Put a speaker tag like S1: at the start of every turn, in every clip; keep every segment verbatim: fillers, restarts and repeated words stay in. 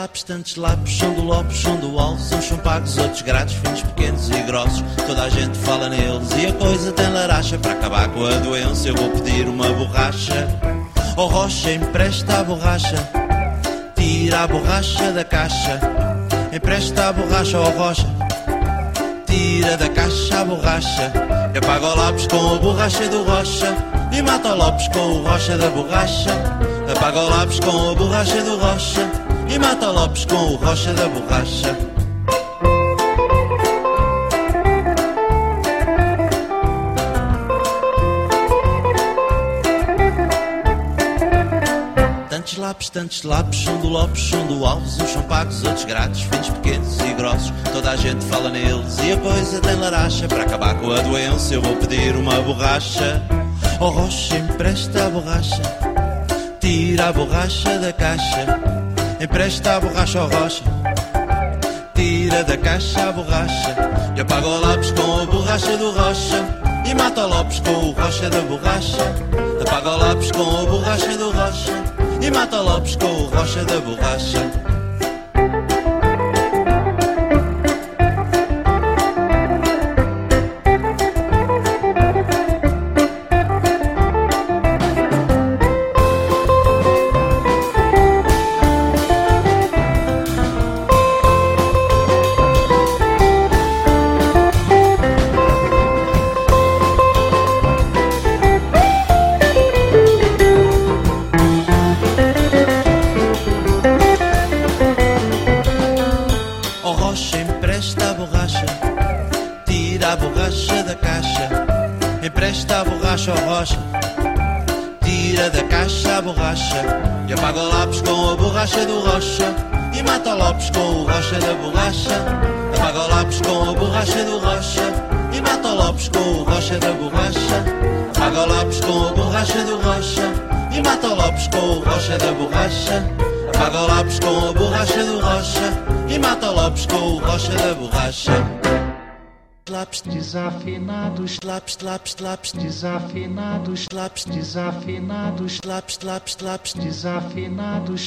S1: lápis, tantos lápis, são do Lopes, são do Alves, uns são pagos, outros grátis, finos, pequenos e grossos. Toda a gente fala neles e a coisa tem laracha. Para acabar com a doença eu vou pedir uma borracha. Oh Rocha, empresta a borracha, tira a borracha da caixa. Empresta a borracha, oh Rocha, tira da caixa a borracha. Eu pago o lápis com a borracha do Rocha e mato o Lopes com o Rocha da borracha. Eu pago o lápis com a borracha do Rocha e mato o Lopes com o Rocha da borracha. Tantos lápis, tantos lápis, são do Lopes, são do Alves, uns são pagos, outros grátis, finos, pequenos e grossos. Toda a gente fala neles e a coisa tem laracha. Para acabar com a doença eu vou pedir uma borracha. Oh Rocha, empresta a borracha, tira a borracha da caixa. Empresta a borracha, oh Rocha, tira da caixa a borracha. Eu pago o lápis com a borracha do Rocha e mato o Lopes com o Rocha da borracha. Eu pago o lápis com a borracha do Rocha e mato o Lopes com o Rocha da borracha. Empresta a borracha, oh Rocha, tira da caixa a borracha. Eu pago o lápis com a borracha do Rocha e mato o Lopes com o Rocha da borracha. Eu pago o lápis com a borracha do Rocha e mato o Lopes com o Rocha da borracha. Eu pago o lápis com a borracha do Rocha e mato o Lopes com o Rocha da borracha. Eu pago o lápis com a borracha do Rocha e mato o Lopes com o Rocha da borracha. Lápis desafinados, lápis, lápis, lápis desafinados, lápis desafinados, lápis, lápis, lápis desafinados.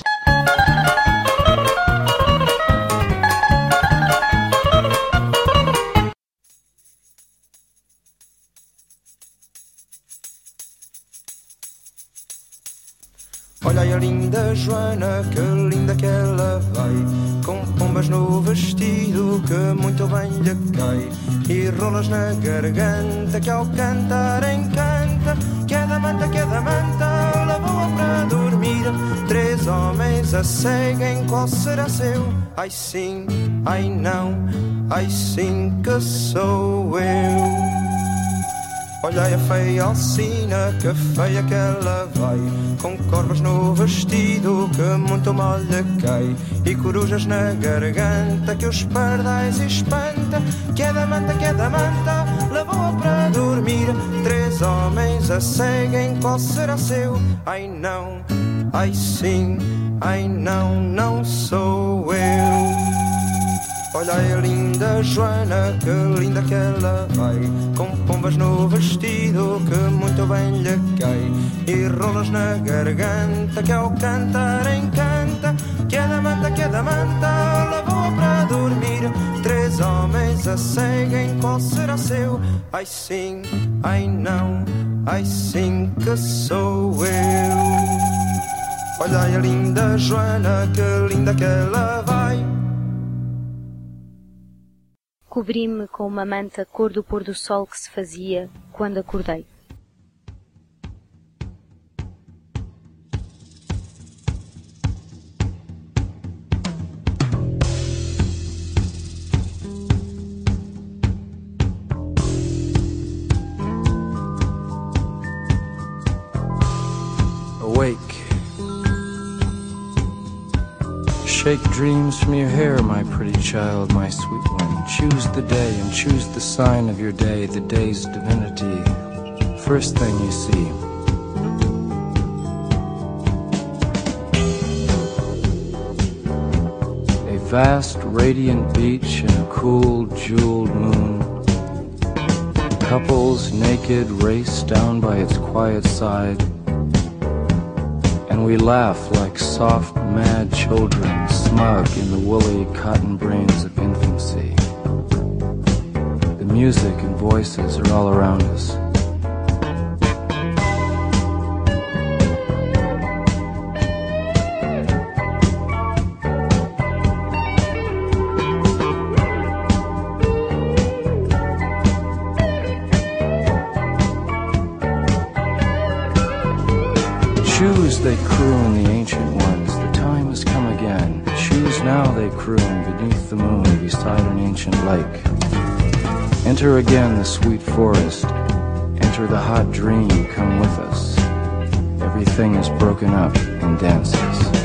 S2: Olha aí a linda Joana, que linda que ela vai, com pombas no vestido que muito bem lhe cai, e rolas na garganta que ao cantar encanta, que é da manta, que é da manta, levou-a para dormir. Três homens a seguem, qual será seu? Ai sim, ai não, ai sim que sou eu. Olhai a feia Alcina, que feia que ela vai, com corvas no vestido que muito mal lhe cai, e corujas na garganta que os pardais espanta, que é da manta, que é da manta, levou-a para dormir. Três homens a seguem, qual será seu? Ai não, ai sim, ai não, não sou eu. Olhai a linda Joana, que linda que ela vai, com pombas no vestido que muito bem lhe cai, e rolas na garganta que ao cantar encanta, que é da manta, que é da manta, levou-a para dormir. Três homens a seguem, qual será seu? Ai sim, ai não, ai sim que sou eu. Olhai a linda Joana, que linda que ela vai.
S3: Cobri-me com uma manta cor do pôr do sol que se fazia quando acordei.
S4: Awake. Shake dreams from your hair, my pretty child, my sweet one. Choose the day and choose the sign of your day, the day's divinity. First thing you see. A vast, radiant beach and a cool, jeweled moon. Couples naked race down by its quiet side. And we laugh like soft, mad children, smug in the woolly cotton brains of infancy. The music and voices are all around us. Shoes they croon, the ancient ones, the time has come again. Shoes now they croon beneath the moon beside an ancient lake. Enter again the sweet forest, enter the hot dream, come with us. Everything is broken up in dances.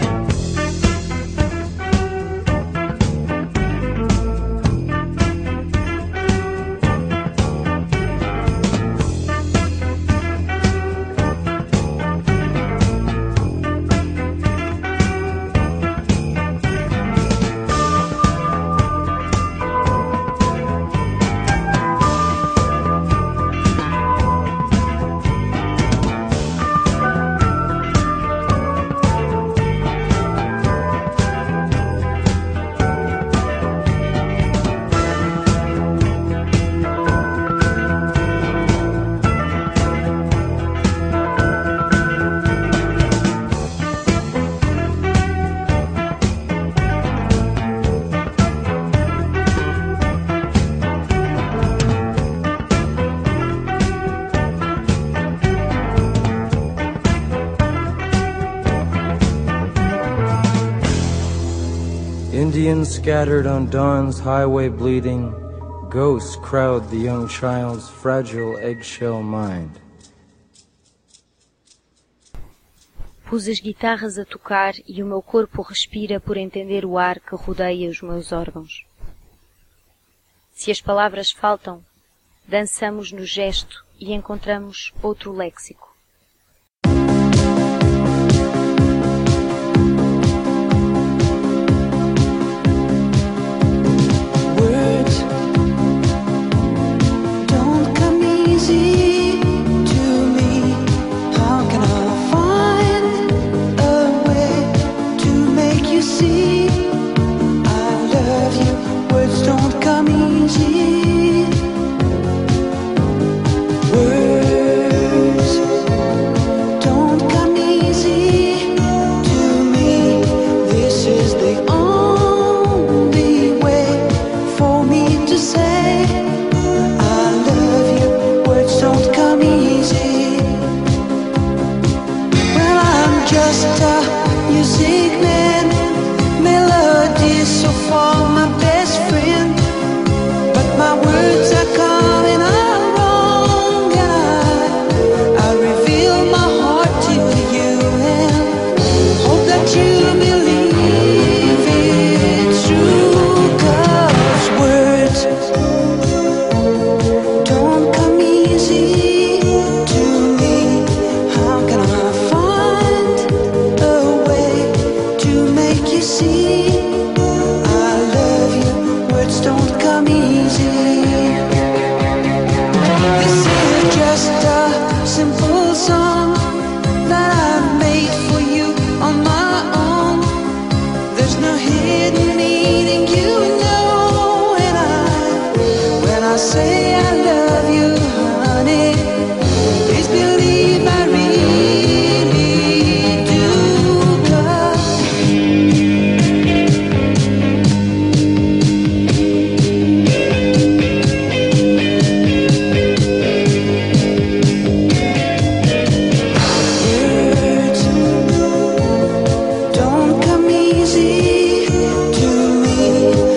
S4: Indians scattered on dawn's highway bleeding, ghosts crowd the young child's fragile eggshell mind.
S3: Pus as guitarras a tocar e o meu corpo respira por entender o ar que rodeia os meus órgãos. Se as palavras faltam, dançamos no gesto e encontramos outro léxico.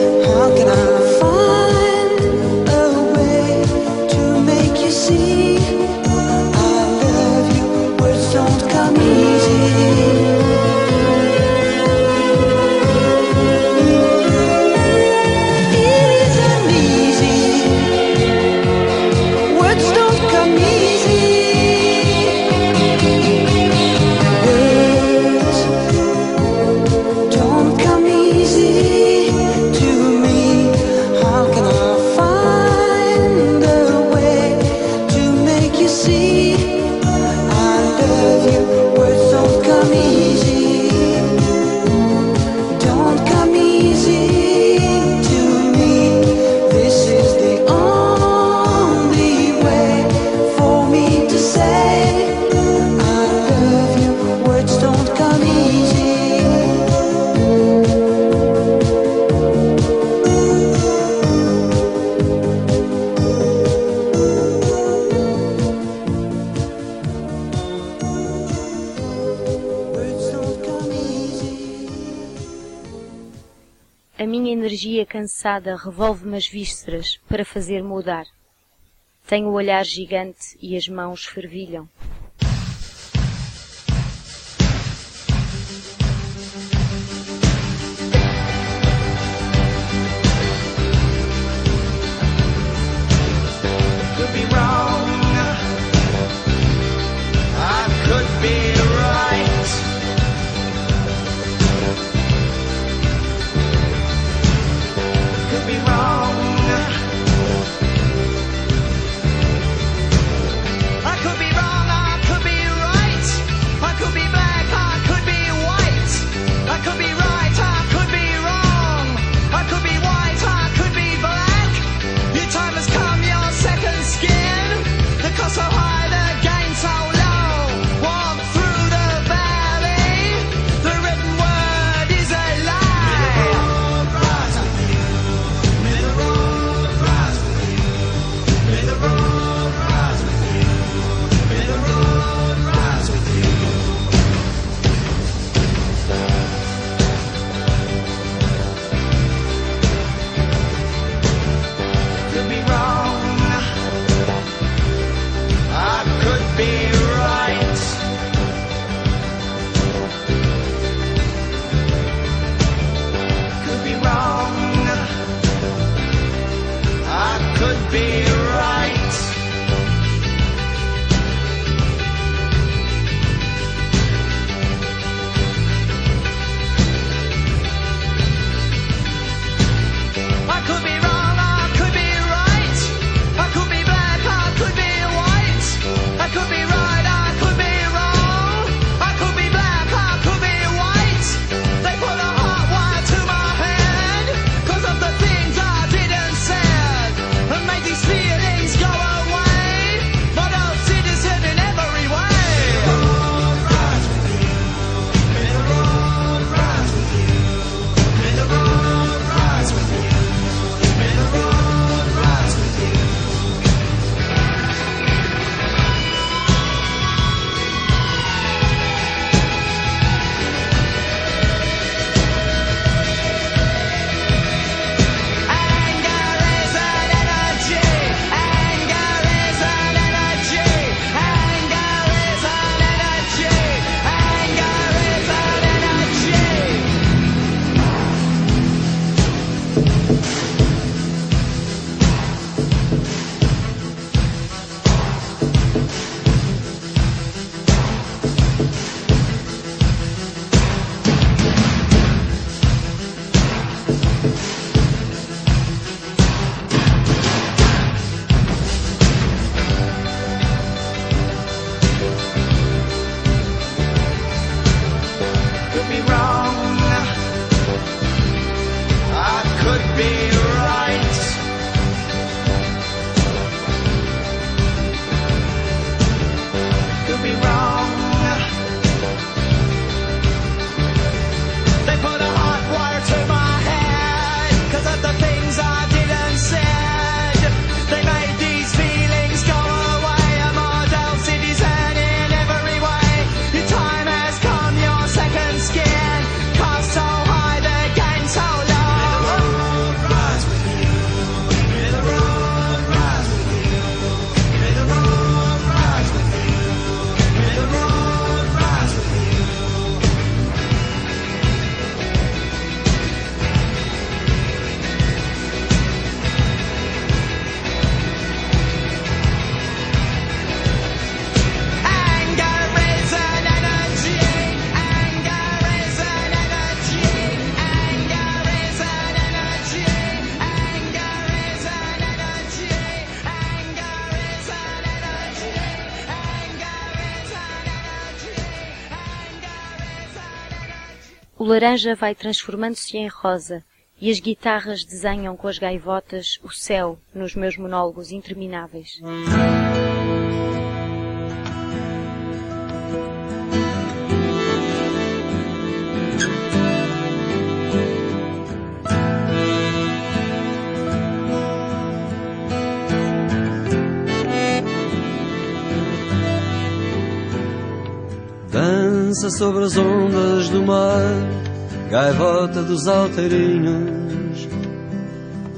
S5: See
S3: energia cansada revolve-me as vísceras para fazer mudar. Tenho o olhar gigante e as mãos fervilham. O laranja vai transformando-se em rosa e as guitarras desenham com as gaivotas o céu nos meus monólogos intermináveis.
S5: Dança sobre as ondas do mar, gaivota dos alteirinhos,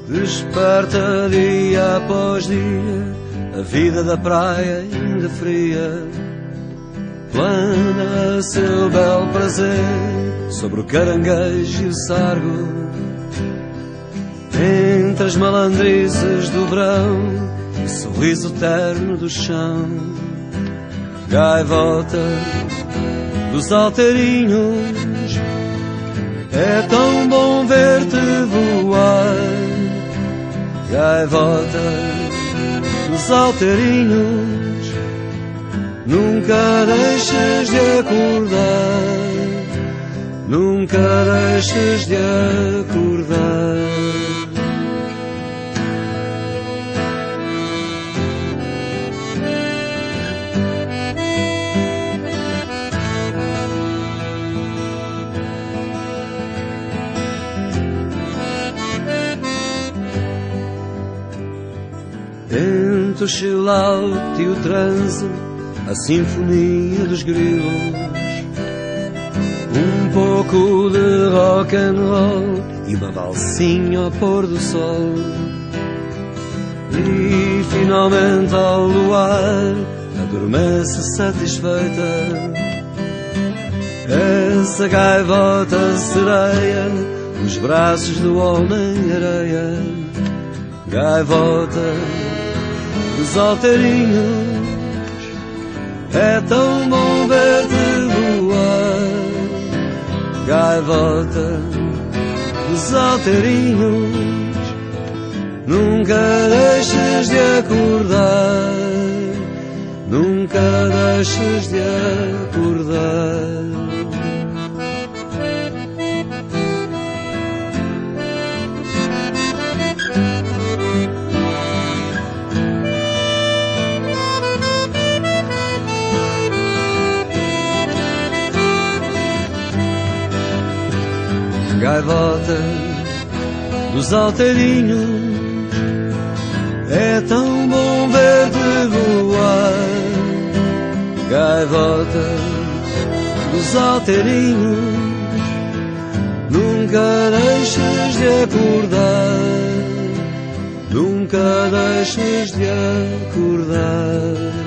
S5: Desperta dia após dia, a vida da praia ainda fria, plana a seu belo prazer, sobre o caranguejo e o sargo. Entre as malandrices do verão, o sorriso terno do chão, gaivota dos alteirinhos, é tão bom ver-te voar. Gaivota dos alteirinhos, nunca deixes de acordar, nunca deixes de acordar. Entre o chill-out e o transe, a sinfonia dos grilos, um pouco de rock and roll e uma valsinha ao pôr do sol. E finalmente ao luar adormece satisfeita essa gaivota sereia nos braços do Homem-Areia. Gaivota dos alteirinhos, é tão bom ver-te voar. Gaivota dos alteirinhos, nunca deixes de acordar, nunca deixes de acordar. Gaivota dos alteirinhos, é tão bom ver-te voar. Gaivota dos alteirinhos, nunca deixes de acordar, nunca deixes de acordar.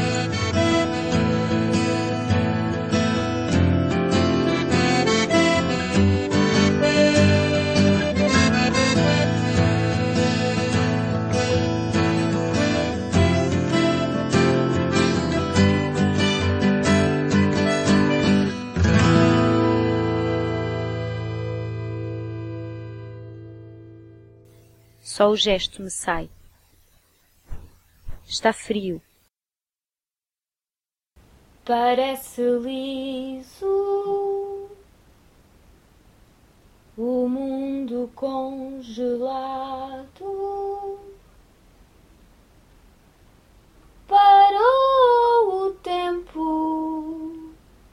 S3: Só o gesto me sai. Está frio. Parece liso o mundo congelado. Parou o tempo,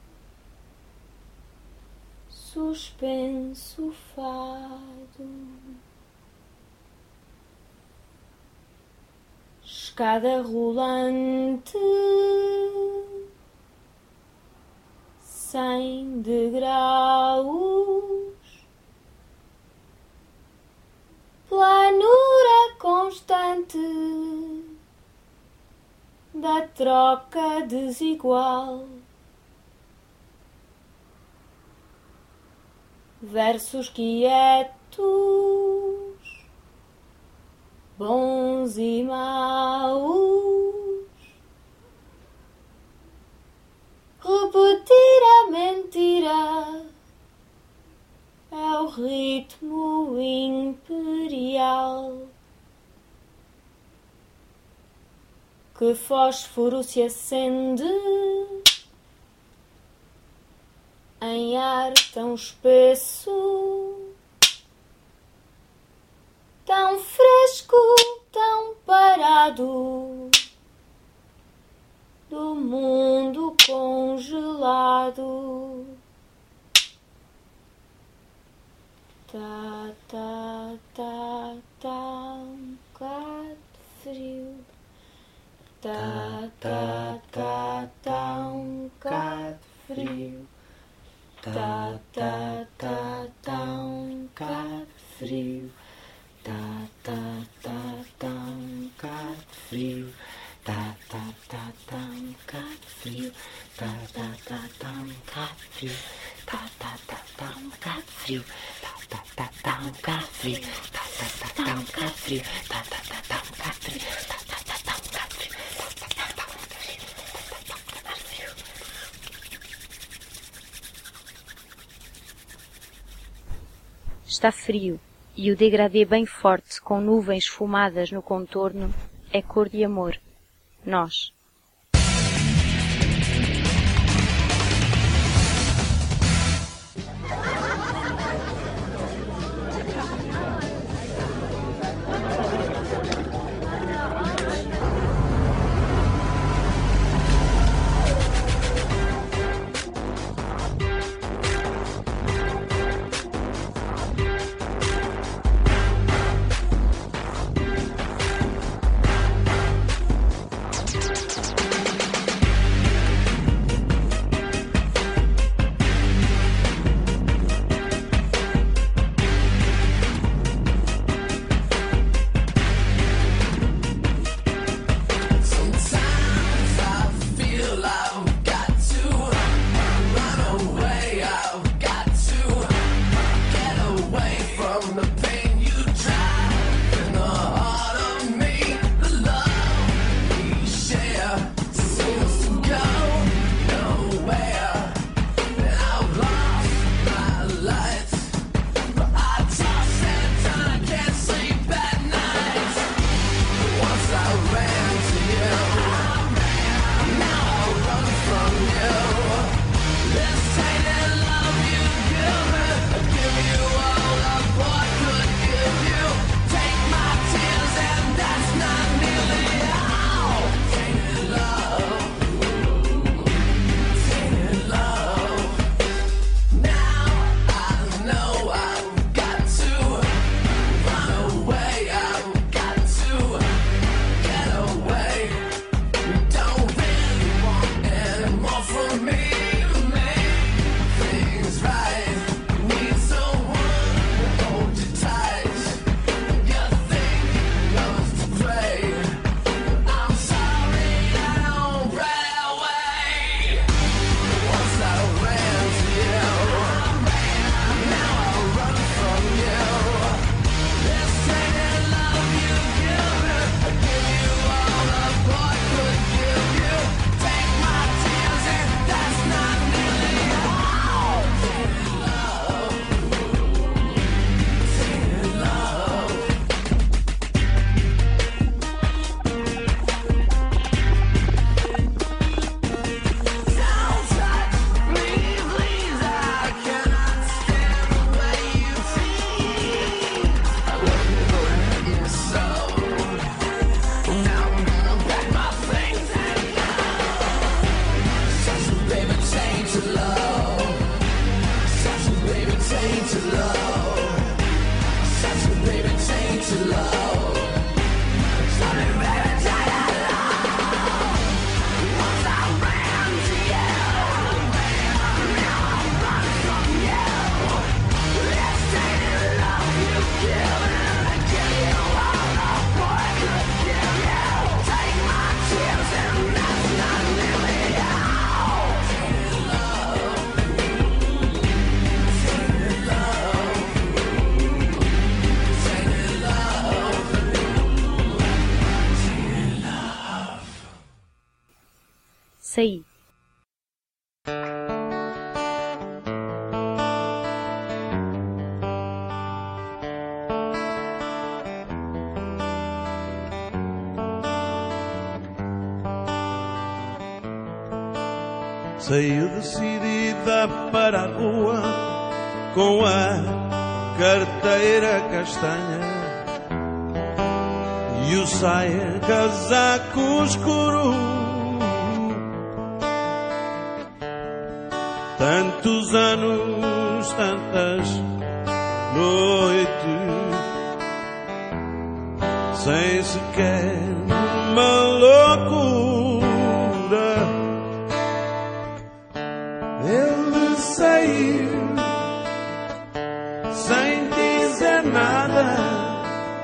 S3: suspenso o fado. Escada rolante, sem degraus, planura constante da troca desigual. Versos quietos, bons e maus, repetir a mentira é o ritmo imperial. Que fósforo se acende em ar tão espesso, tão fresco, tão parado, do mundo congelado. Tá, tá, tá, tá, um bocado frio. Tá, tá, tá, tá, um bocado frio. Tá, tá, tá, tá, um bocado frio.
S6: tá, tá, tá, tá, um bocado frio. Tá, tá, tá, tá, um bocado frio. Tá, tá, tá, tá, um bocado frio. Tá, tá, tá, tá, um bocado frio. Tá, tá, tá, tá, um bocado frio. Tá, tá, tá, tá, um bocado frio. Tá, tá, tá, tá, um bocado frio. Tá, tá, tá, tá, um bocado frio. Tá, tá, tá, tá, um bocado frio. Tá, tá, tá, um bocado frio.
S3: Está frio, e o degradê bem forte, com nuvens esfumadas no contorno, é cor de amor. Nós. Saí.
S1: Saiu decidida para a rua com a carteira castanha e o saia casaco escuro. Tantos anos, tantas noites, sem sequer uma loucura. Ele saiu sem dizer nada,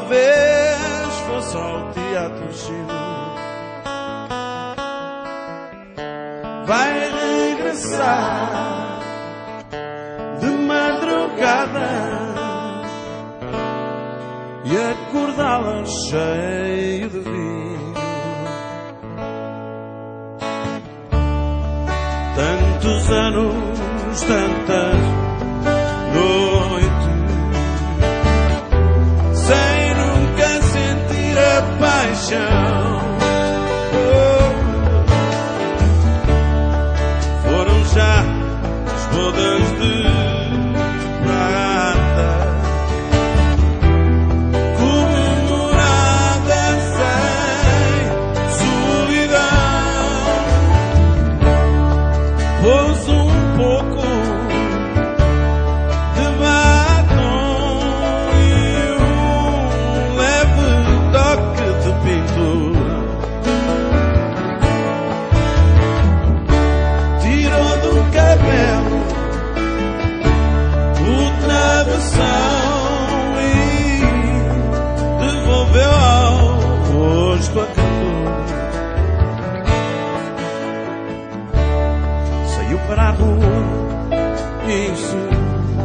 S7: talvez fosse ao teatro Chino. Vai regressar de madrugada e acordá-la cheio de vinho. Tantos anos, tantas noites, sem nunca sentir a paixão. Oh, foram já as bodas de prata, comemoradas sem solidão. Pôs um pouco de batom e um leve toque de pintura. Tirou do cabelo o travessão e devolveu ao rosto a cantora. Saiu para a rua insegura,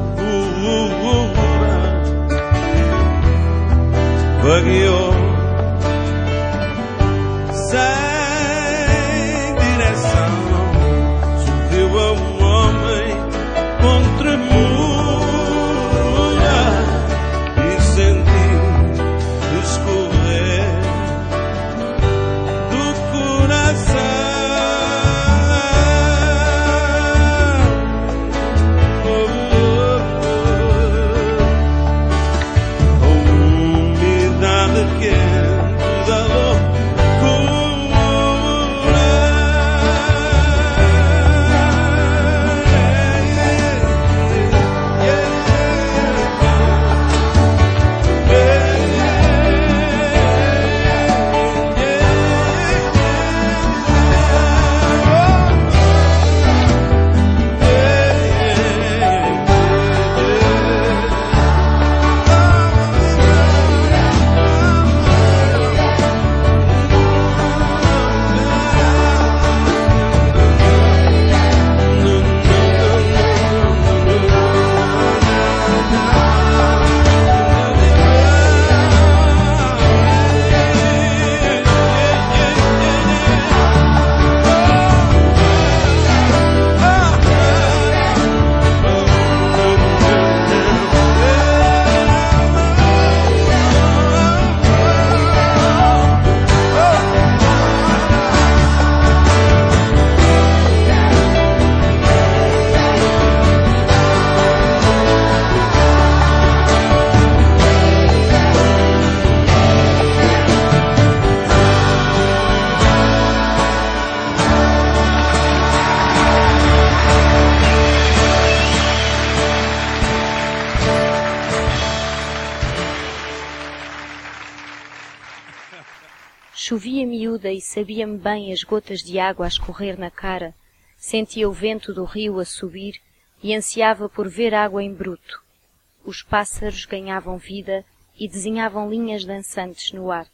S7: vagueou sem direção, subiu a um homem com tremula e sentiu escorrer do coração.
S3: Chovia miúda e sabia-me bem as gotas de água a escorrer na cara. Sentia o vento do rio a subir e ansiava por ver água em bruto. Os pássaros ganhavam vida e desenhavam linhas dançantes no ar.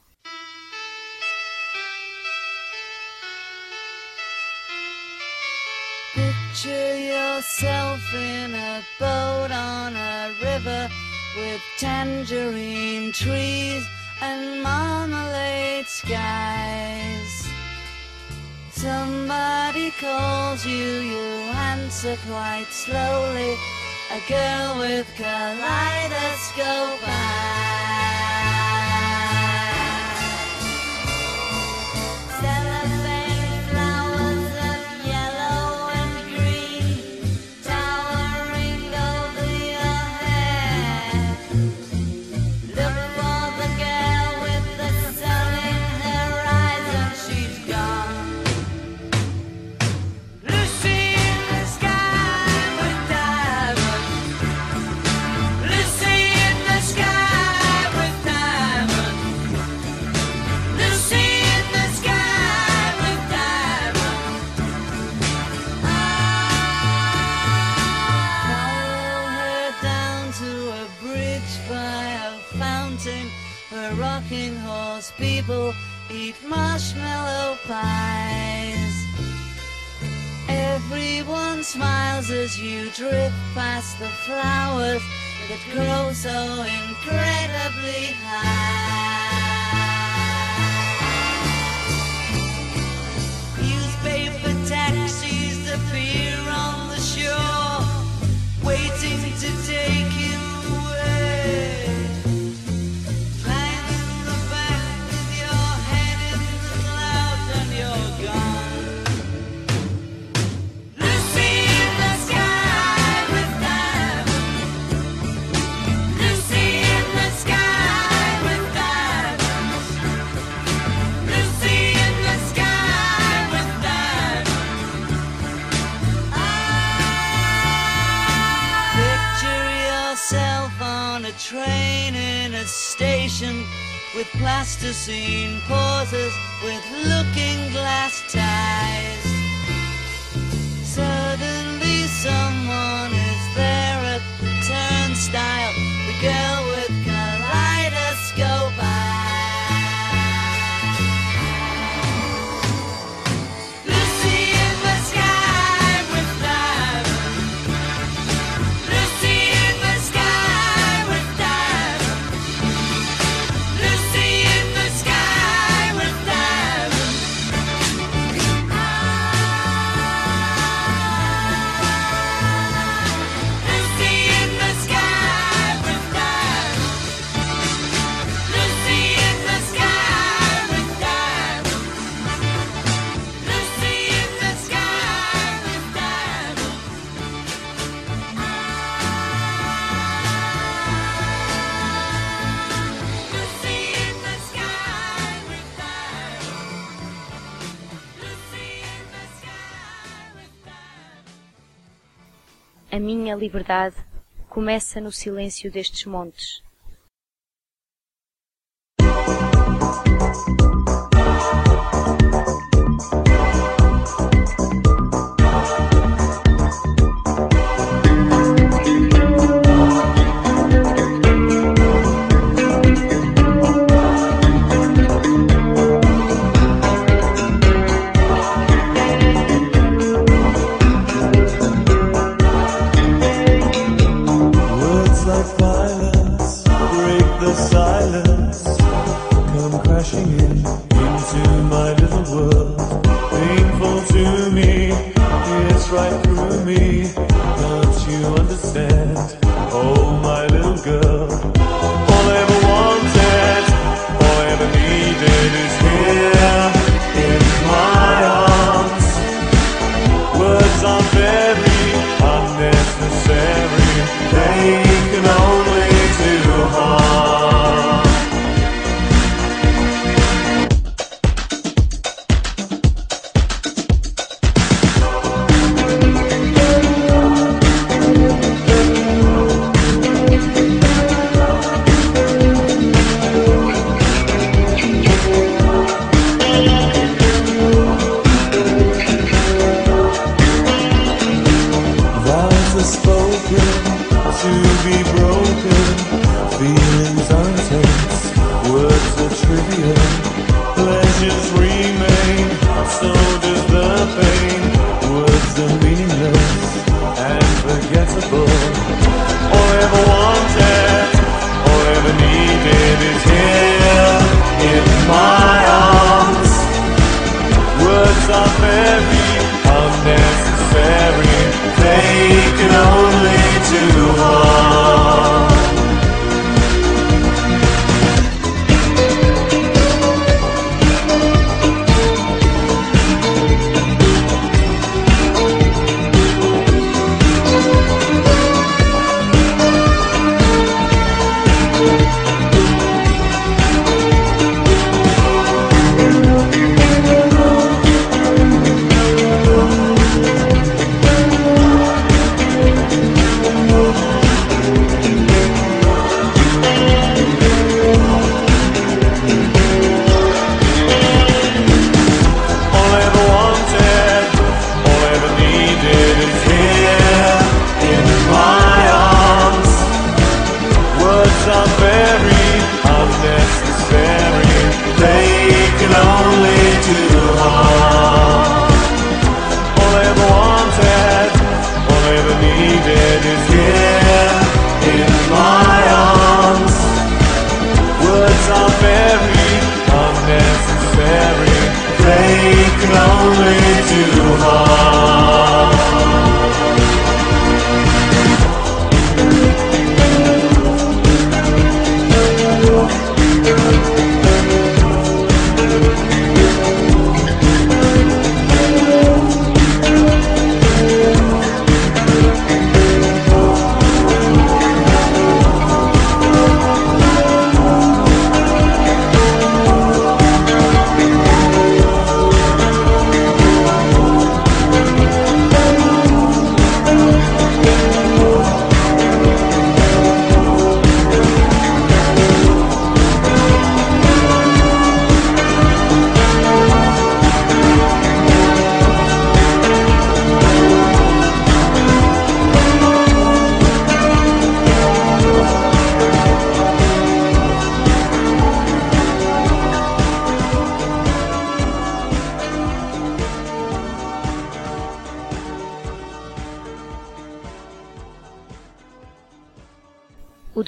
S8: Picture yourself in a boat on a river with tangerine trees and marmalade skies. Somebody calls you, you answer quite slowly. A girl with kaleidoscope eyes. Cellophane flowers of yellow and green towering over your head. Look for the girl with the sun in her eyes and she's gone. Lucy in the sky with diamonds. Lucy in the sky with most people eat marshmallow pies. Everyone smiles as you drift past the flowers that grow so incredibly high. Newspaper taxis appear on the shore, waiting to take you away. Lying in the back with your head in the clouds and you're gone. Lucy in the sky with diamonds. Lucy in the sky with diamonds. Lucy in the sky with diamonds. Picture yourself on a train in a station with plasticine pauses with looking glass ties. Suddenly someone is there at the turnstile, the girl with kaleidoscope eyes. Lucy in the sky with diamonds. Lucy in the sky with diamonds. Lucy in the sky with diamonds. Lucy in the sky with diamonds. Lucy in the sky with diamonds. Lucy in the sky with diamonds. Lucy in the sky with diamonds. Lucy in the sky with diamonds.
S3: A minha liberdade começa no silêncio destes montes.
S9: Words like violence break the silence, come crashing in into my little world. Painful to me, it's right through me. Don't you understand? Oh, my little girl. All I ever wanted, all I ever needed is here in my arms. Words are very unnecessary, they can only do harm.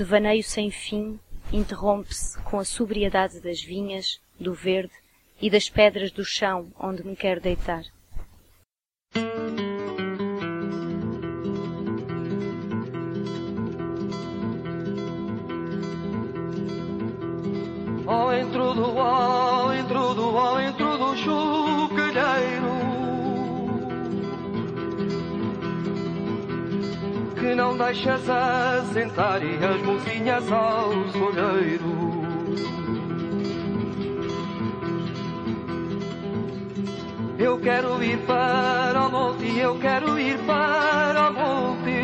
S3: devaneio sem fim interrompe-se com a sobriedade das vinhas, do verde e das pedras do chão onde me quero deitar.
S7: Ao entro do, ao entro do, ao entro do chocalheiro, que não deixas assentar e as mocinhas ao solheiro. Eu quero ir para o monte, eu quero ir para o monte,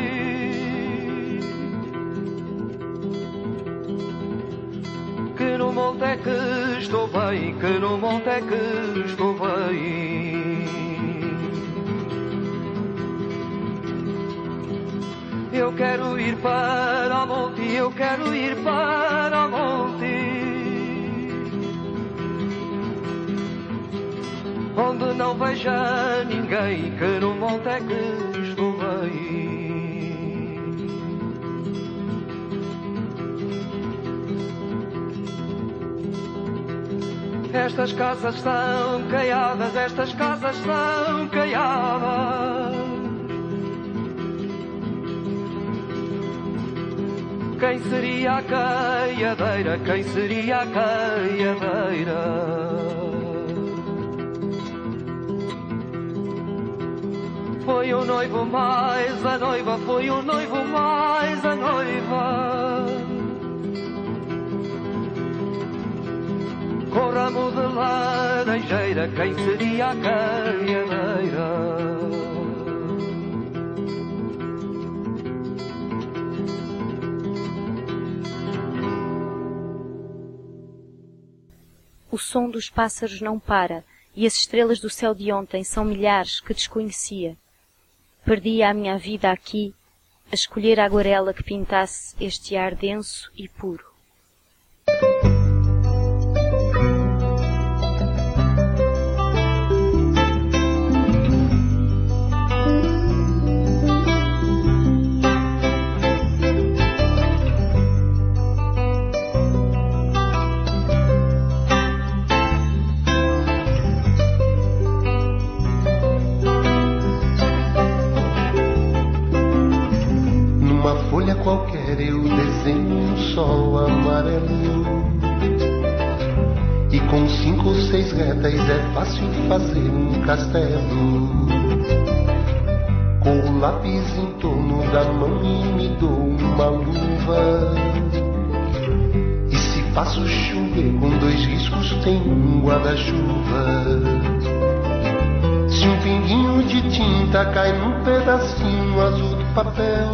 S7: que no monte é que estou bem, que no monte é que estou bem. Eu quero ir para o monte, eu quero ir para o monte, onde não veja ninguém, que no monte é que estou bem. Estas casas são caiadas, estas casas são caiadas. Quem seria a caiadeira, quem seria a caiadeira? Foi o noivo mais a noiva, foi o noivo mais a noiva, com ramo de laranjeira, quem seria a caiadeira?
S3: O som dos pássaros não para, e as estrelas do céu de ontem são milhares que desconhecia. Perdia a minha vida aqui, a escolher a aguarela que pintasse este ar denso e puro.
S10: Qualquer eu desenho um sol amarelo, e com cinco ou seis retas é fácil fazer um castelo. Com o lápis em torno da mão e me dou uma luva, e se faço chover com dois riscos tem um guarda-chuva. Se um pinguinho de tinta cai num pedacinho azul do papel,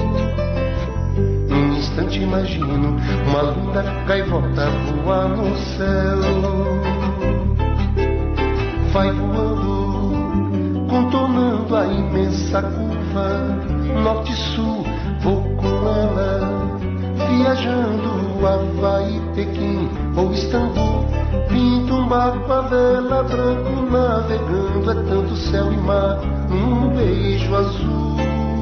S10: num instante imagino uma linda gaivota voar no céu. Vai voando, contornando a imensa curva, norte-sul, vou com ela, viajando Havaí, Pequim ou Istambul. Pinto um barco a vela, branco navegando, é tanto céu e mar num beijo azul.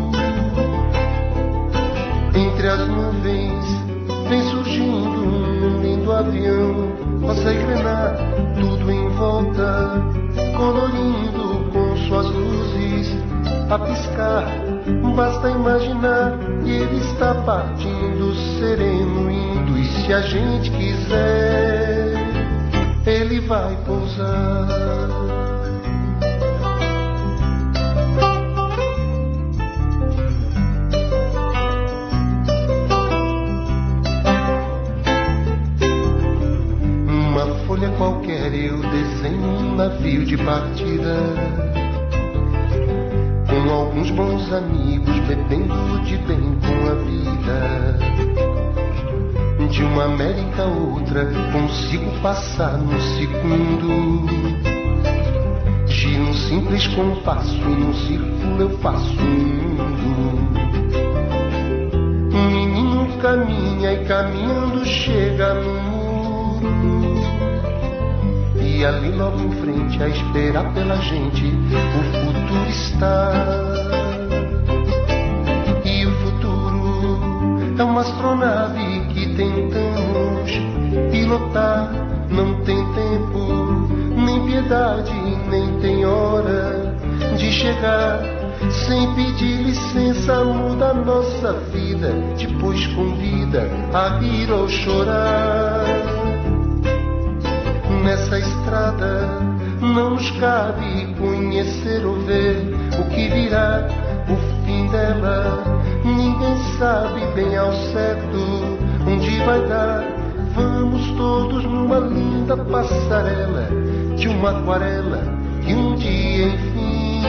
S10: Entre as nuvens vem surgindo um lindo avião, rosa e grená, tudo em volta, colorindo com suas luzes a piscar. Basta imaginar que ele está partindo sereno, indo, e se a gente quiser, ele vai pousar. Folha qualquer eu desenho um navio de partida, com alguns bons amigos bebendo de bem com a vida. De uma América a outra consigo passar num segundo. Giro um simples compasso e num círculo eu faço um mundo. Um menino caminha e caminhando chega no muro, e ali logo em frente a esperar pela gente o futuro está. E o futuro é uma astronave que tentamos pilotar. Não tem tempo, nem piedade, nem tem hora de chegar. Sem pedir licença muda a nossa vida, depois convida a rir ou chorar. Nessa estrada não nos cabe conhecer ou ver o que virá, o fim dela. Ninguém sabe bem ao certo onde vai dar. Vamos todos numa linda passarela de uma aquarela que um dia enfim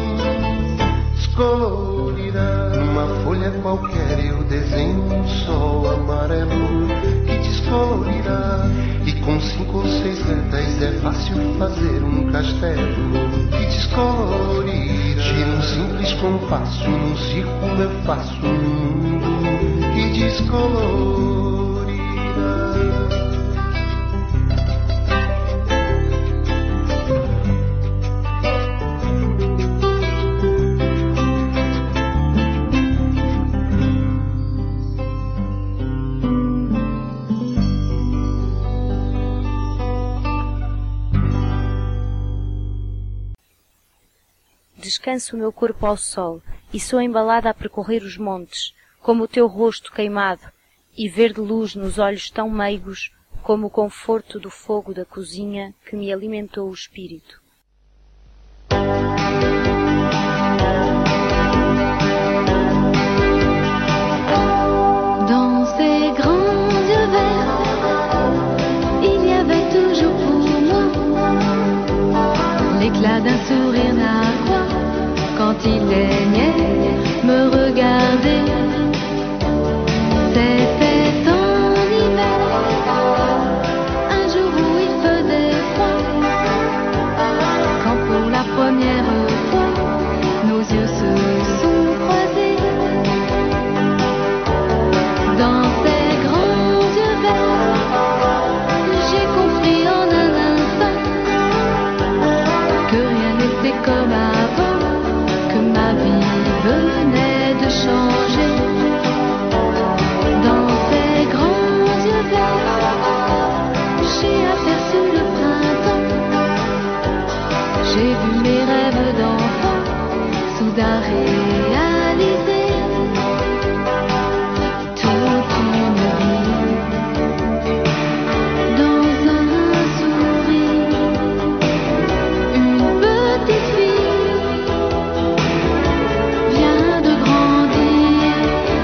S10: descolorirá. Numa folha qualquer eu desenho um sol amarelo que descolorirá. E com cinco ou seis retas é fácil fazer um castelo que descolorirá. Gira um simples compasso num círculo eu faço um mundo que descolorirá.
S3: Descanso o meu corpo ao sol, e sou embalada a percorrer os montes, como o teu rosto queimado, e verde luz nos olhos tão meigos, como o conforto do fogo da cozinha que me alimentou o espírito.
S11: Dans ces grands yeux verts, il y avait toujours pour moi l'éclat d'un sourire narquois quand il daignait me regarder. C'était en hiver, un jour où il faisait froid, quand pour la première fois nos yeux se sont croisés. Dans ces grands yeux verts, j'ai compris en un instant que rien n'était comme avant, que ma vie venait de changer. Dans ces grands yeux verts, j'ai aperçu le printemps. J'ai vu mes rêves d'enfant soudain réalisés. Toute une vie dans un sourire, une petite fille vient de grandir.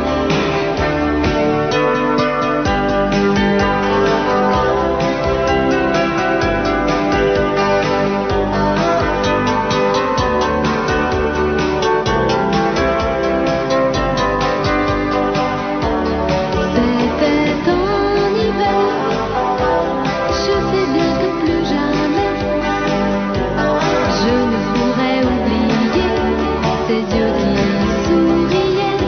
S11: C'était en hiver, je sais bien que plus jamais je ne pourrai oublier ces yeux qui souriaient.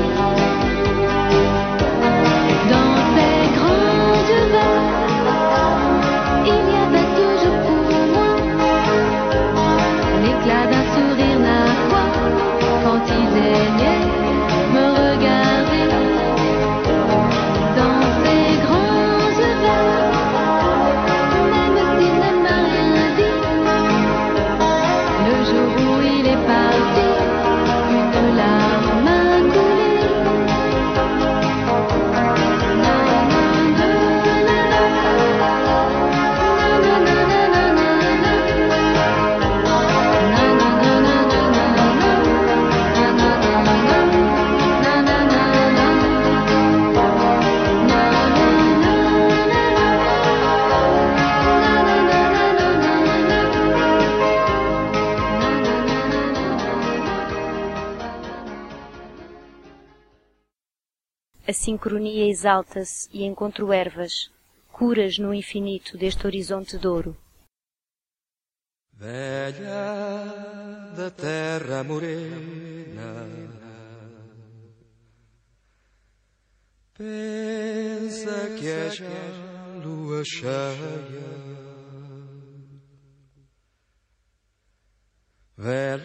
S11: Dans ces grands yeux verts, il y avait toujours pour moi l'éclat d'un sourire narquois quand il daignait me regarder. Dans ces grands yeux verts, même s'il ne m'a rien dit, le jour où il est parti, une larme a coulé. Na, na, na, na, na, na, na, na, na, na,
S3: A sincronia exalta-se e encontro ervas, curas no infinito deste horizonte de ouro.
S5: Velha da terra morena, pensa que é já lua cheia. Vê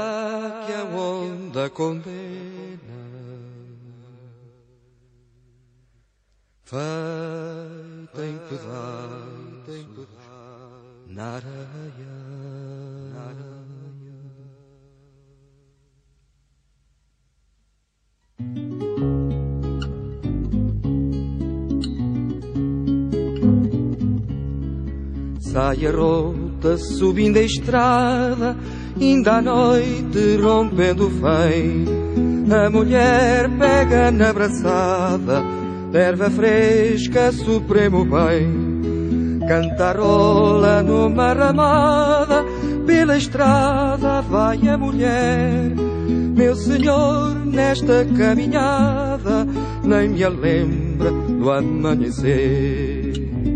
S5: lá que a onda condena feita em pedaços na areia. Sai a rota subindo a estrada, ainda à noite rompendo vem. A mulher pega na abraçada, erva fresca, supremo bem. Cantarola numa ramada, pela estrada vai a mulher. Meu senhor, nesta caminhada, nem me lembra do amanhecer.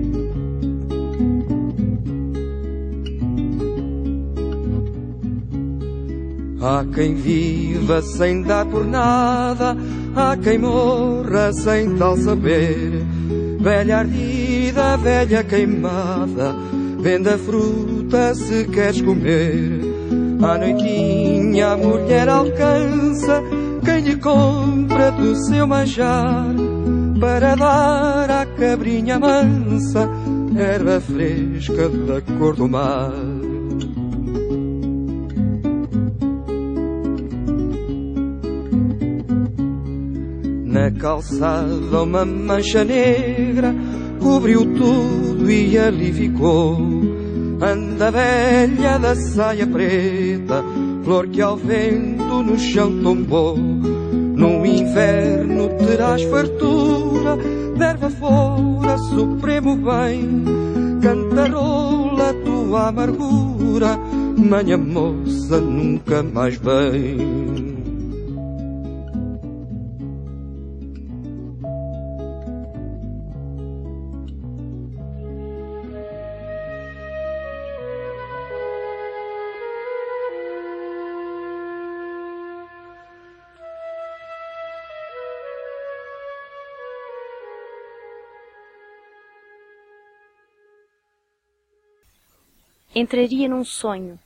S5: Há quem viva sem dar por nada, há quem morra sem tal saber. Velha ardida, velha queimada, vende a fruta se queres comer. À noitinha a mulher alcança quem lhe compra do seu manjar, para dar à cabrinha mansa erva fresca da cor do mar. Na calçada uma mancha negra cobriu tudo e ali ficou. Anda velha da saia preta, flor que ao vento no chão tombou. No inverno terás fartura, de erva fora, supremo bem. Cantarola tua amargura, manha moça nunca mais vem.
S3: Entraria num sonho.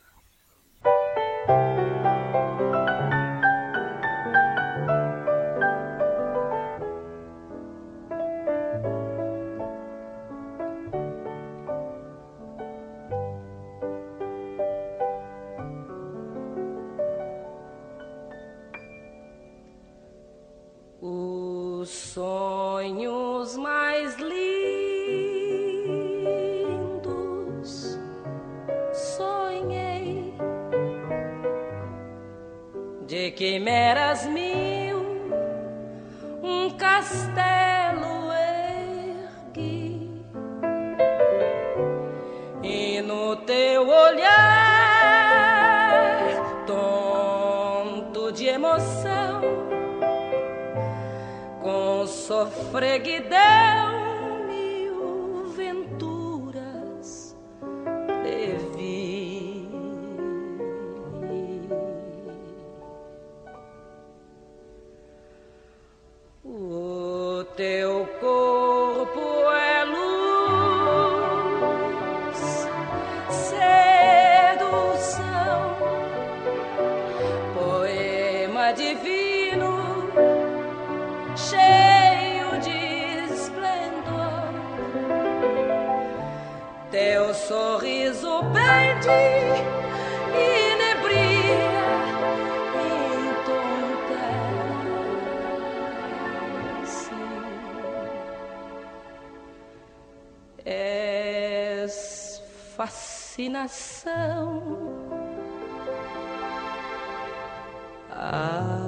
S12: Os sonhos mais lindos sonhei, de quimeras mil um castelo ergui, e no teu olhar tonto de emoção, com sofreguidão mil venturas levi. O teu corpo é luz, sedução, poema divino, cheio de esplendor. Teu sorriso pede e nebria, entontece. És fascinação. Ah,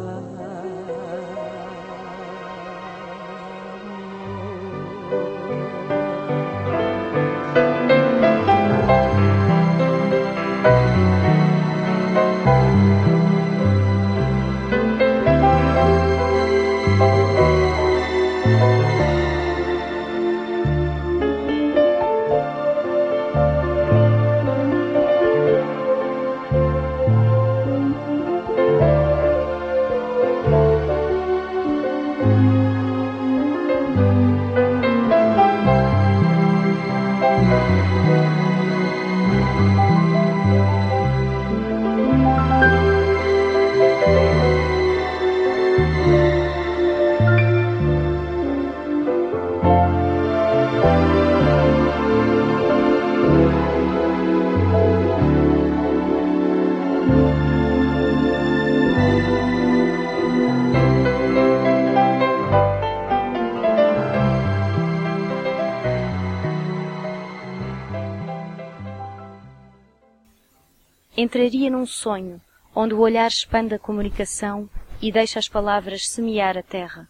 S3: entraria num sonho, onde o olhar expande a comunicação e deixa as palavras semear a terra.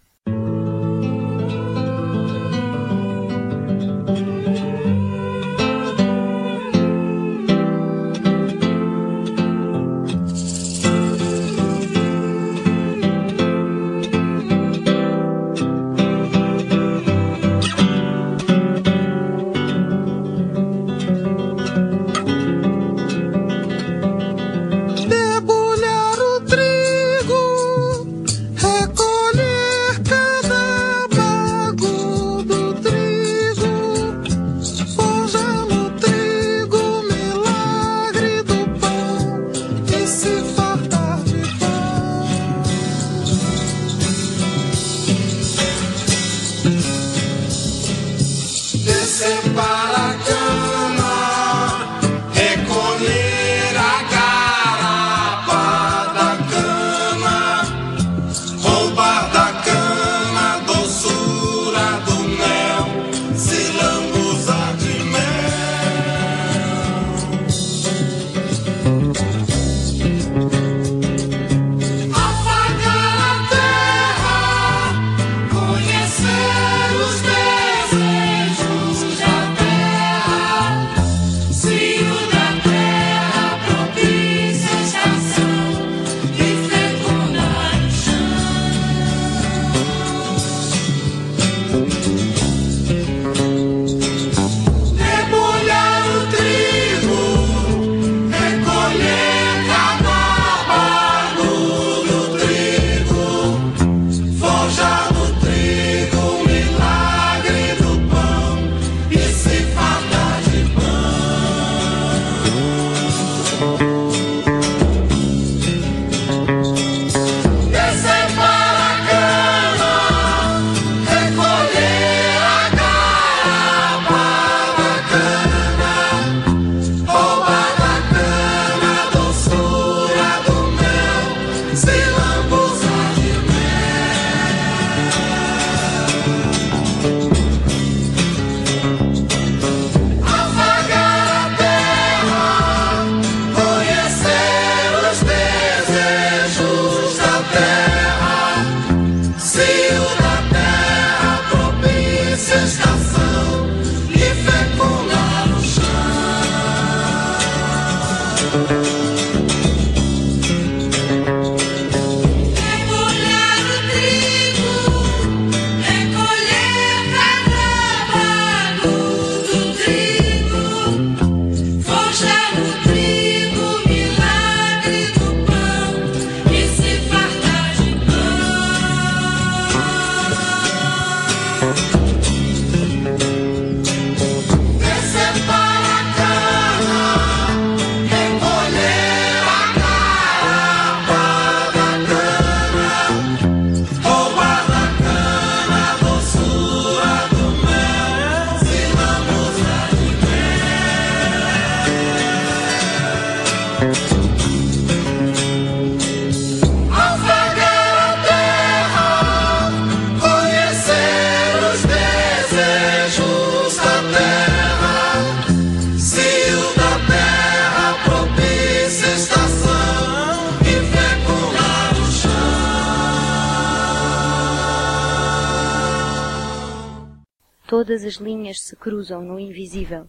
S3: Todas as linhas se cruzam no invisível.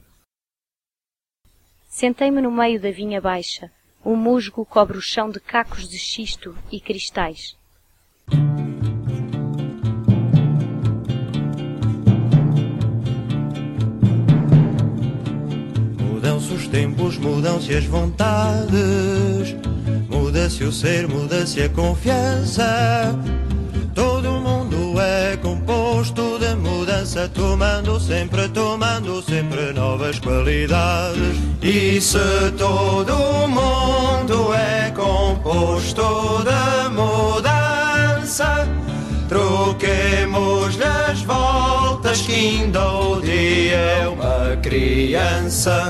S3: Sentei-me no meio da vinha baixa. O musgo cobre o chão de cacos de xisto e cristais.
S1: Mudam-se os tempos, mudam-se as vontades, muda-se o ser, muda-se a confiança. Todo mundo é composto de mudança, tomando sempre, tomando sempre novas qualidades. E se todo mundo é composto de mudança, troquemos nas voltas que ainda o dia é uma criança.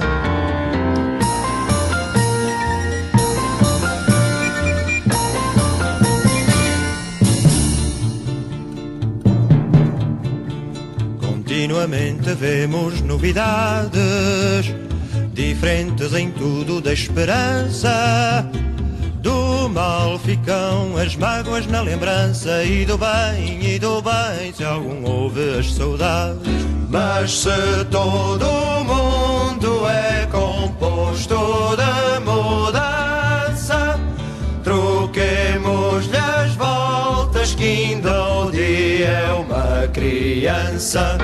S1: Continuamente vemos novidades, diferentes em tudo da esperança. Do mal ficam as mágoas na lembrança, e do bem, e do bem, se algum houve as saudades. Mas se todo o mundo é composto de mudança, troquemos-lhe as voltas, que ainda o dia é uma criança.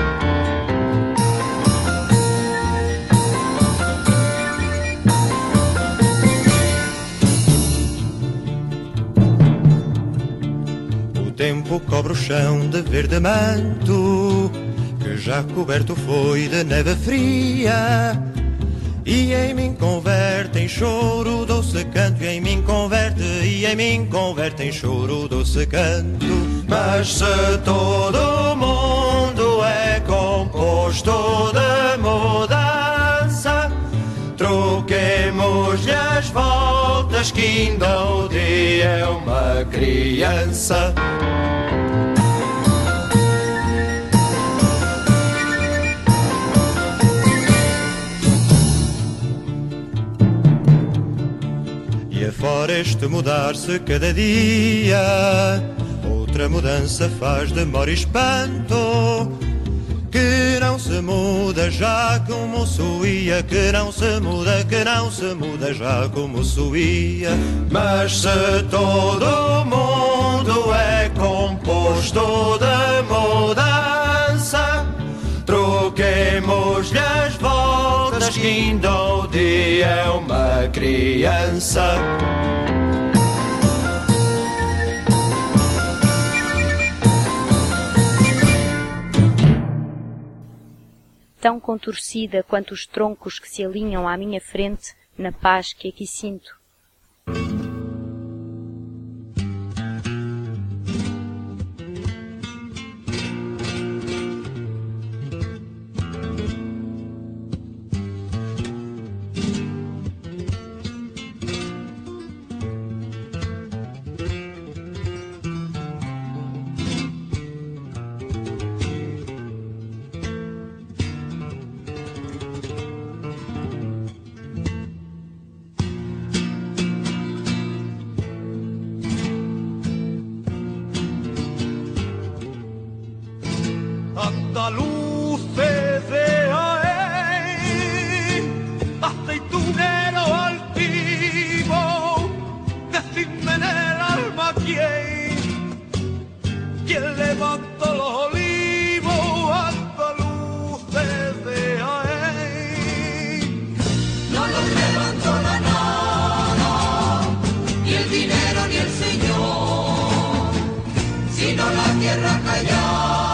S1: O tempo cobre o chão de verde manto, que já coberto foi de neve fria, e em mim converte em choro doce canto, e em mim converte, e em mim converte em choro doce canto. Mas se todo o mundo é composto de mudança, troquemos-lhe as voltas, que ainda o dia é uma criança. E afora este mudar-se cada dia, outra mudança faz demora e espanto, que não se muda já como suía, que não se muda, que não se muda já como suía. Mas se todo o mundo é composto de mudança, troquemos-lhe as voltas, que ainda o dia é uma criança.
S3: Tão contorcida quanto os troncos que se alinham à minha frente na paz que aqui sinto.
S13: Andaluces de Jaén, aceitunero altivo, decidme en el alma quién, quién levantó los olivos. Andaluces de Jaén,
S14: no los levantó la nada, ni el dinero ni el señor, sino la tierra callada,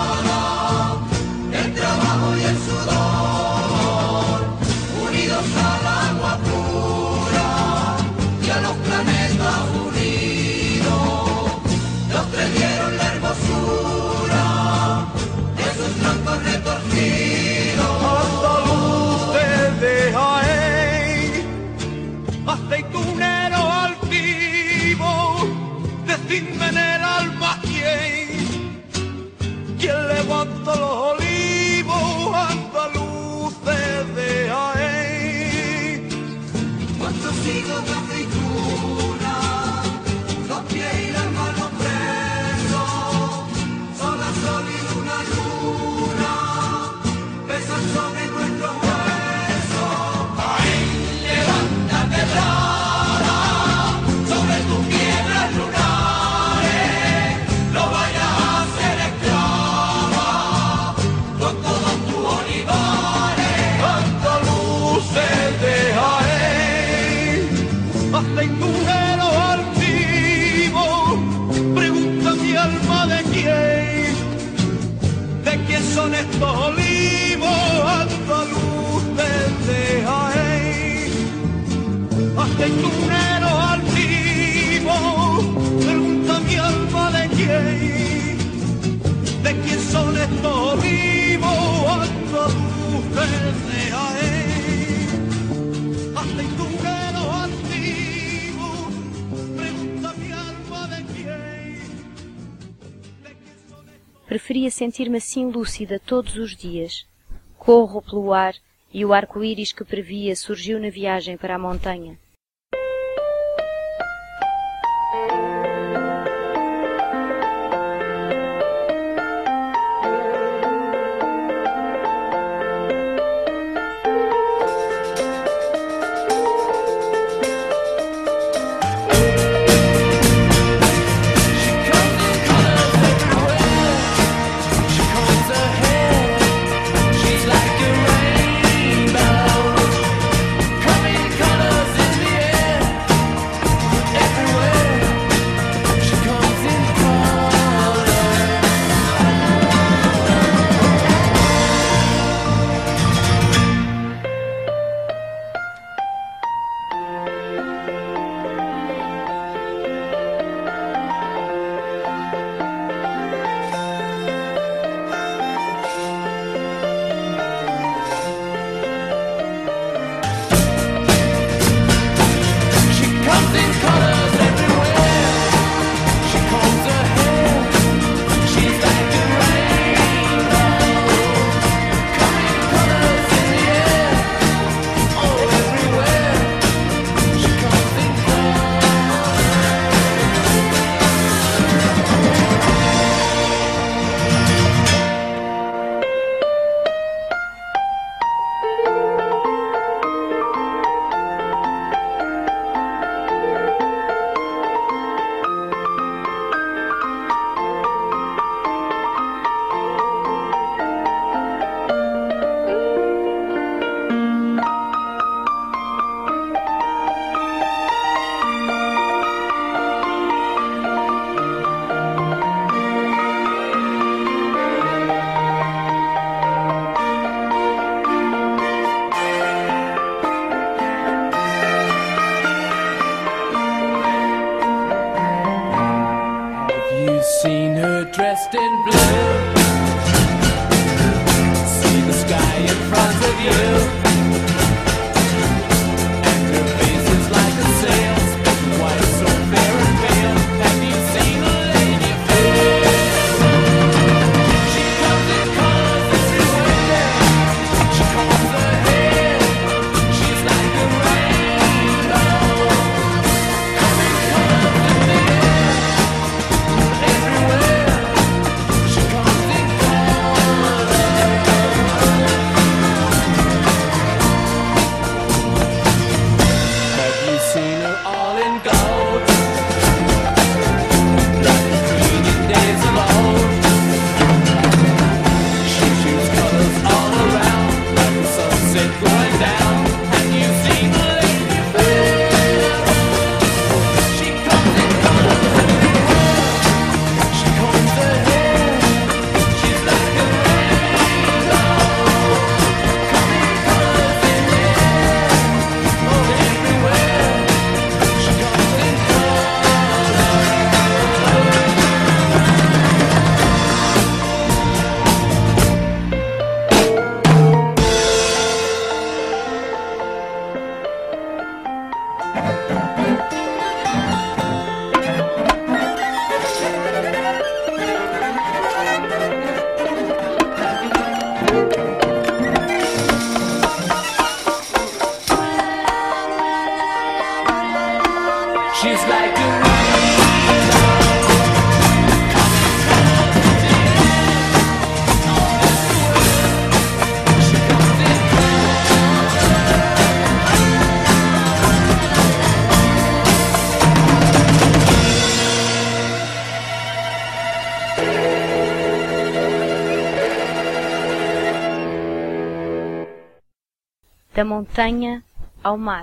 S14: y el sudor, unidos al agua pura y a los planetas unidos, los tres dieron la hermosura de sus troncos retorcidos.
S13: Andaluces de Jaén, aceitunero altivo, decidme en el alma quién, quién levantó los olivos. Andaluces de Jaén,
S14: cuántos higos de aceituna, los pies y las manos presos, sola sol y una luna, pesan sobre nuestros huesos. Jaén, levántate rara, sobre tus piedras lunares, no vayas a ser esclava, con todo tu olivares.
S13: Andaluces de Jaén, aceitunero altivo, pregunta mi alma de quién, de quién son estos olivos. Andaluces de Jaén, aceitunero altivo, pregunta mi alma de quién, de quién son estos olivos. Andaluces de Jaén, aceitunero altivo, pregunta mi alma de quién, de quién son estos.
S3: Preferia sentir-me assim lúcida todos os dias. Corro pelo ar e o arco-íris que previa surgiu na viagem para a montanha.
S15: Dressed in blue, see the sky in front of you, and her face is like a sail, speaking white, so fair and pale. Have you seen a lady fair? She comes in colors everywhere. She combs her hair. She's like a rainbow, coming colors in the air, everywhere.
S3: Da montanha ao mar.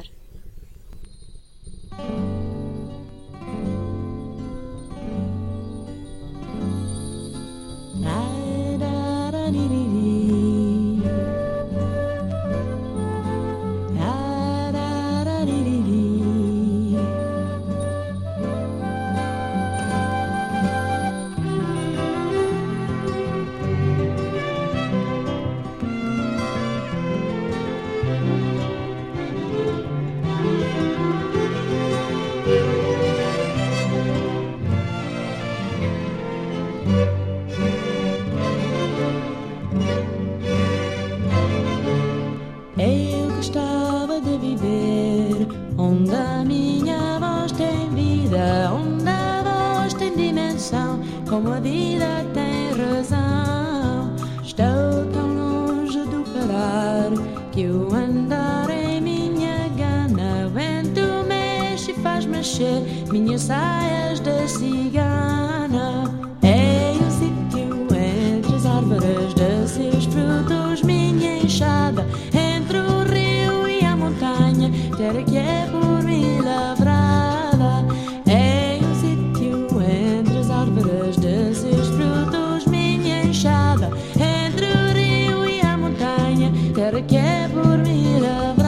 S16: onde a minha voz tem vida, onde a voz tem dimensão, como a vida tem razão. Estou tão longe do parar que o andar em minha gana, o vento mexe e faz mexer minhas saias de cigana. É o sítio entre as árvores de seus frutos, minha enxada entre o rio e a montanha, terra que é por mim lavrada. É o sítio entre as árvores de seus frutos, minha enxada entre o rio e a montanha, terra que é por mim lavrada.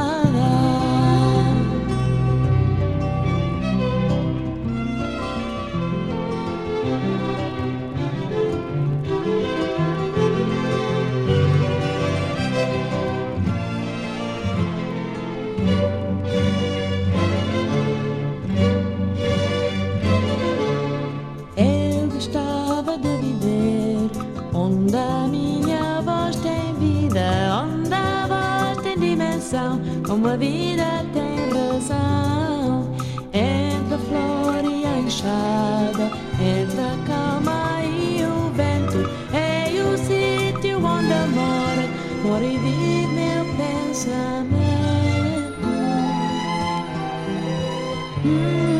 S16: Eu gostava de viver onde a minha voz tem vida, onde a voz tem dimensão, como a vida tem razão. Entre a flor e a enxada, entre a calma e o vento, é o sítio onde mora, mora e vive meu pensamento. Hum.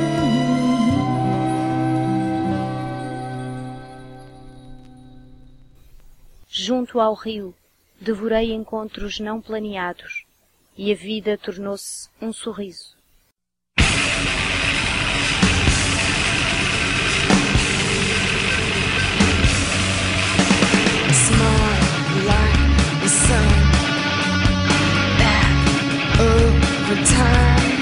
S3: Junto ao rio, devorei encontros não planeados, e a vida tornou-se um sorriso.
S16: Smile like the sun, back over time,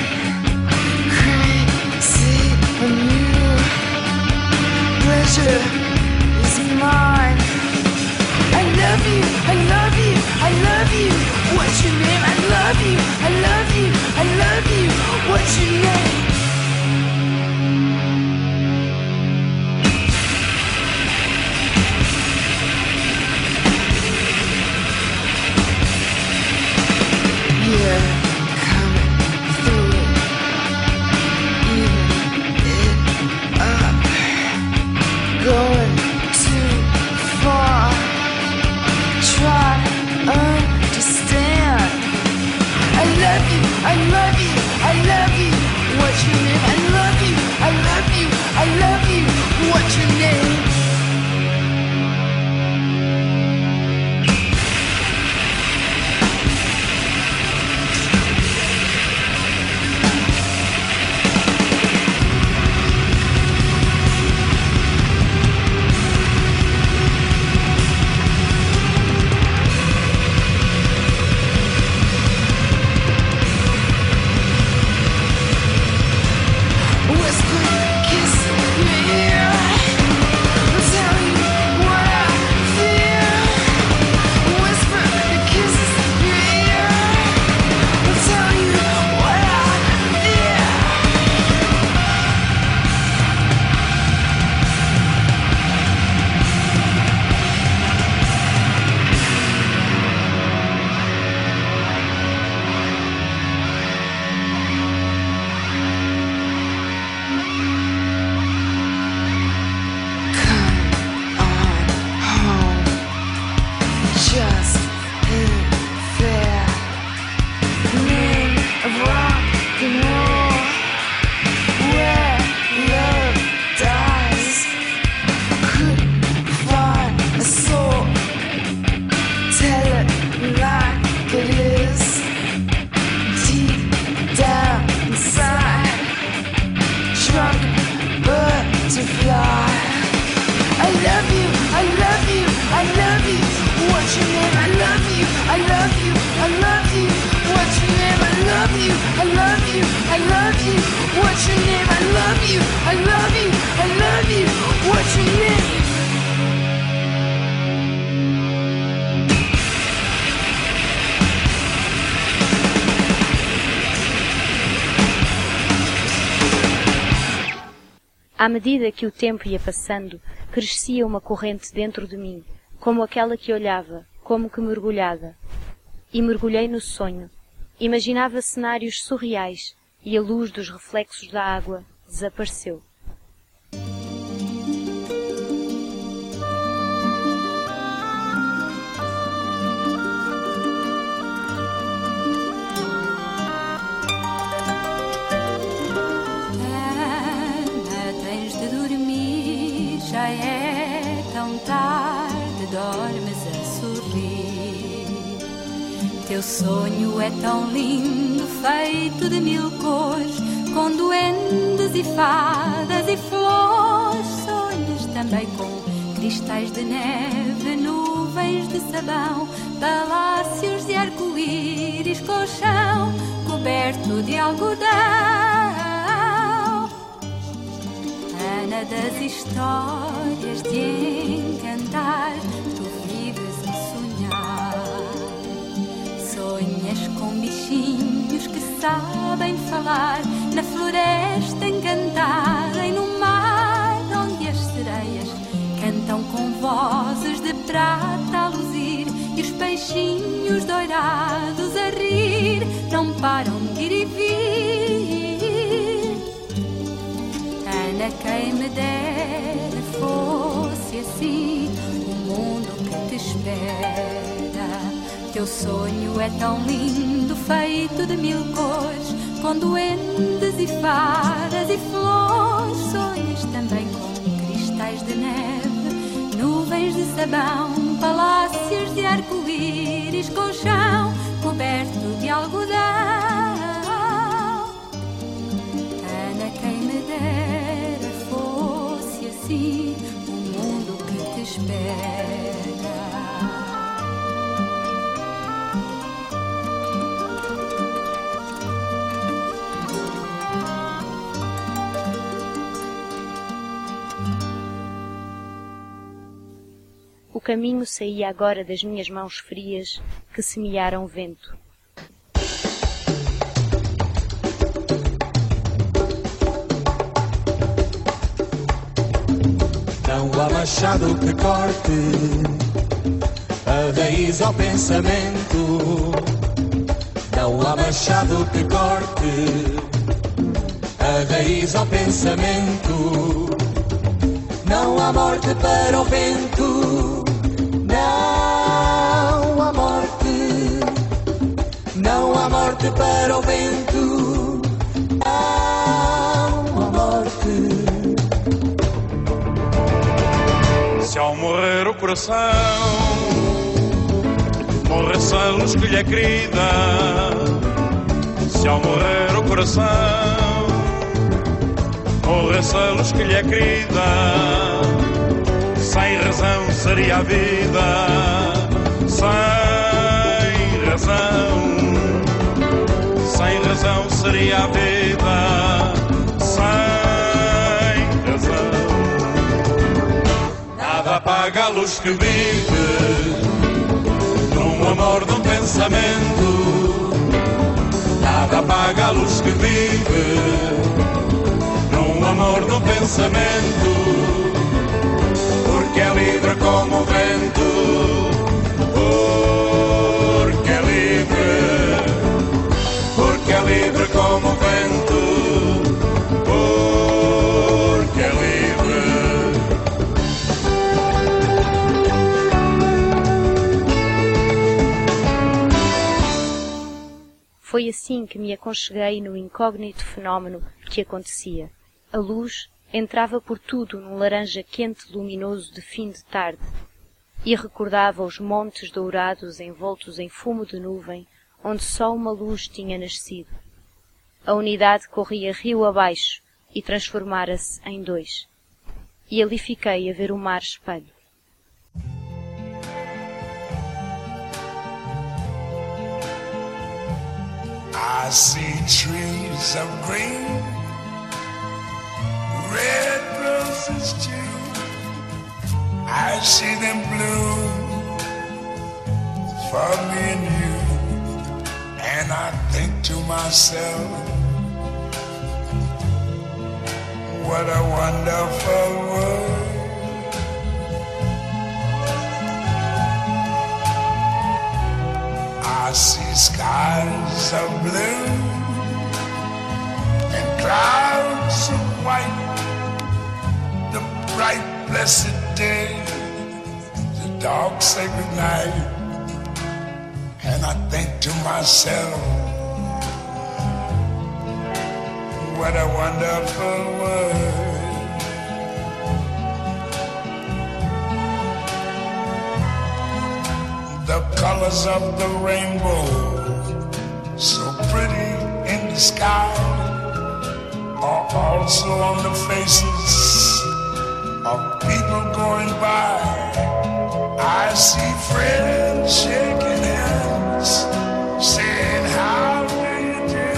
S16: crazy and new, pleasure is mine. I love you, I love you, I love you, what's your name? I love you, I love you, I love you, what's your name? You're coming through, even it up, going too far. Try to understand. I love you, I love you, I love you, what's your name? I love you, I love you, I love you, what's your name?
S3: À medida que o tempo ia passando, crescia uma corrente dentro de mim, como aquela que olhava, como que mergulhada. E mergulhei no sonho. Imaginava cenários surreais, e a luz dos reflexos da água desapareceu.
S11: Já é tão tarde, dormes a sorrir. Teu sonho é tão lindo, feito de mil cores, com duendes e fadas e flores. Sonhas também com cristais de neve, nuvens de sabão, palácios de arco-íris, colchão coberto de algodão. Ana das histórias de encantar, tu vives a sonhar. Sonhas com bichinhos que sabem falar, na floresta encantada e no mar, onde as sereias cantam com vozes de prata a luzir, e os peixinhos dourados a rir não param de ir e vir. Ana, quem me dera fosse assim o mundo que te espera. Teu sonho é tão lindo, feito de mil cores, com duendes e fadas e flores. Sonhas também com cristais de neve, nuvens de sabão, palácios de arco-íris, colchão coberto de algodão. Ana, quem me dera fosse assim o mundo que te espera.
S3: O caminho saía agora das minhas mãos frias que semearam vento.
S9: Não há machado que corte a raiz ao pensamento. Não há machado que corte a raiz ao pensamento. Não há morte para o vento. Não há morte. Não há morte para o vento. Não há morte.
S17: Se ao morrer o coração morre-se a luz que lhe é querida, se ao morrer o coração morre-se a luz que lhe é querida, sem razão seria a vida, sem razão, sem razão seria a vida, sem razão. Nada apaga a luz que vive num amor de um pensamento. Nada apaga a luz que vive num amor de um pensamento. Porque é livre como o vento. Porque é livre. Porque é livre como o vento. Porque é livre.
S3: Foi assim que me aconcheguei no incógnito fenómeno que acontecia. A luz entrava por tudo num laranja quente luminoso de fim de tarde e recordava os montes dourados envoltos em fumo de nuvem onde só uma luz tinha nascido. A unidade corria rio abaixo e transformara-se em dois. E ali fiquei a ver o mar espelho.
S18: I see trees of green, red roses too. I see them bloom for me and you. And I think to myself, what a wonderful world. I see skies of blue, blessed day, the dogs say goodnight, and I think to myself, what a wonderful world. The colors of the rainbow, so pretty in the sky, are also on the faces of people going by. I see friends shaking hands, saying how do you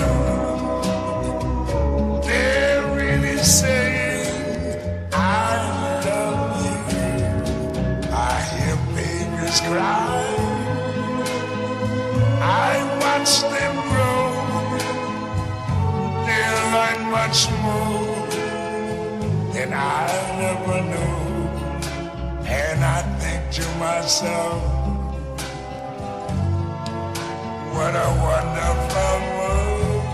S18: do. They're really saying I love you. I hear babies cry, I watch them grow. They'll learn much more than I never knew. And I think to myself, what a wonderful world.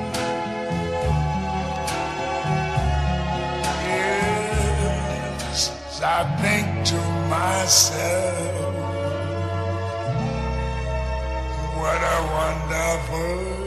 S18: Yes, I think to myself, what a wonderful world.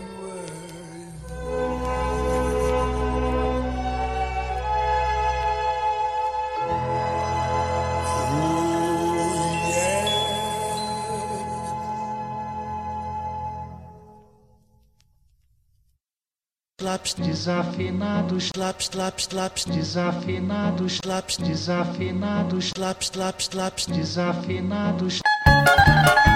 S19: Lápis desafinados, lápis, lápis, lápis desafinados, lápis desafinados, lápis, lápis, lápis desafinados.